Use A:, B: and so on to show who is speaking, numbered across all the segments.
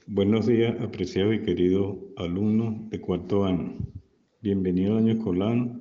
A: Buenos días, apreciado y querido alumno de cuarto año. Bienvenido al año escolar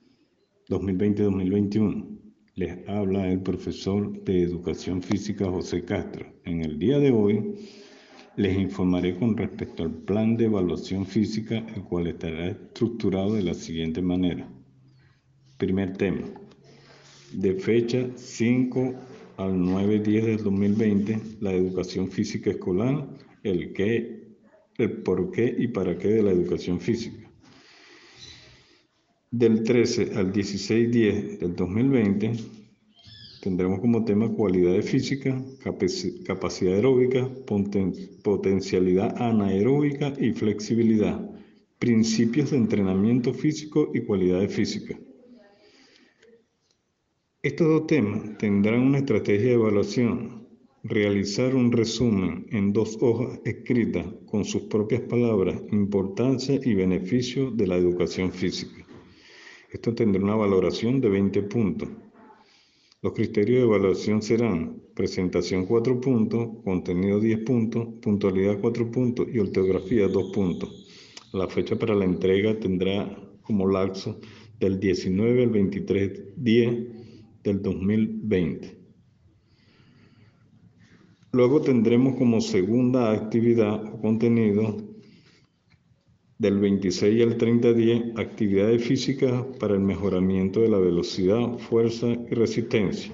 A: 2020-2021. Les habla el profesor de Educación Física José Castro. En el día de hoy les informaré con respecto al plan de evaluación física, el cual estará estructurado de la siguiente manera. Primer tema. De fecha 5 al 9-10 del 2020, la educación física escolar, el por qué y para qué de la educación física. Del 13 al 16-10 del 2020, tendremos como tema cualidades físicas, capacidad aeróbica, potencialidad anaeróbica y flexibilidad, principios de entrenamiento físico y cualidades físicas. Estos dos temas tendrán una estrategia de evaluación: realizar un resumen en 2 hojas escritas con sus propias palabras, importancia y beneficio de la educación física. Esto tendrá una valoración de 20 puntos. Los criterios de evaluación serán: presentación 4 puntos, contenido 10 puntos, puntualidad 4 puntos y ortografía 2 puntos. La fecha para la entrega tendrá como lapso del 19 al 23-10 del 2020. Luego tendremos como segunda actividad o contenido del 26 al 30-10 actividades físicas para el mejoramiento de la velocidad, fuerza y resistencia.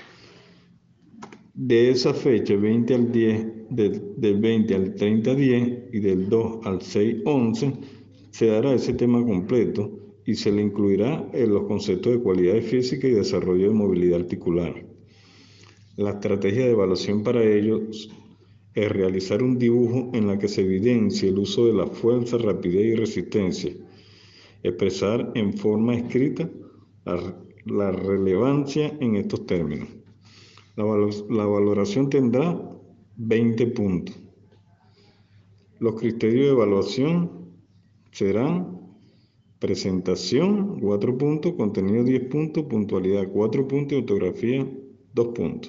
A: De esa fecha, 20 al 10, del 20 al 30-10 y del 2 al 6-11, se dará ese tema completo y se le incluirá en los conceptos de cualidades físicas y desarrollo de movilidad articular. La estrategia de evaluación para ellos es realizar un dibujo en la que se evidencie el uso de la fuerza, rapidez y resistencia. Expresar en forma escrita la relevancia en estos términos. La valoración tendrá 20 puntos. Los criterios de evaluación serán: presentación 4 puntos, contenido 10 puntos, puntualidad 4 puntos y ortografía 2 puntos.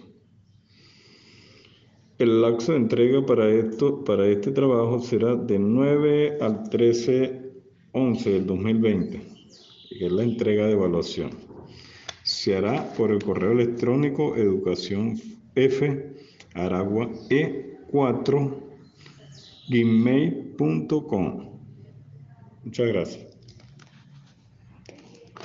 A: El lapso de entrega para este trabajo será de 9 al 13-11 del 2020, que es la entrega de evaluación. Se hará por el correo electrónico educacionf@aragua4gmail.com. Muchas gracias.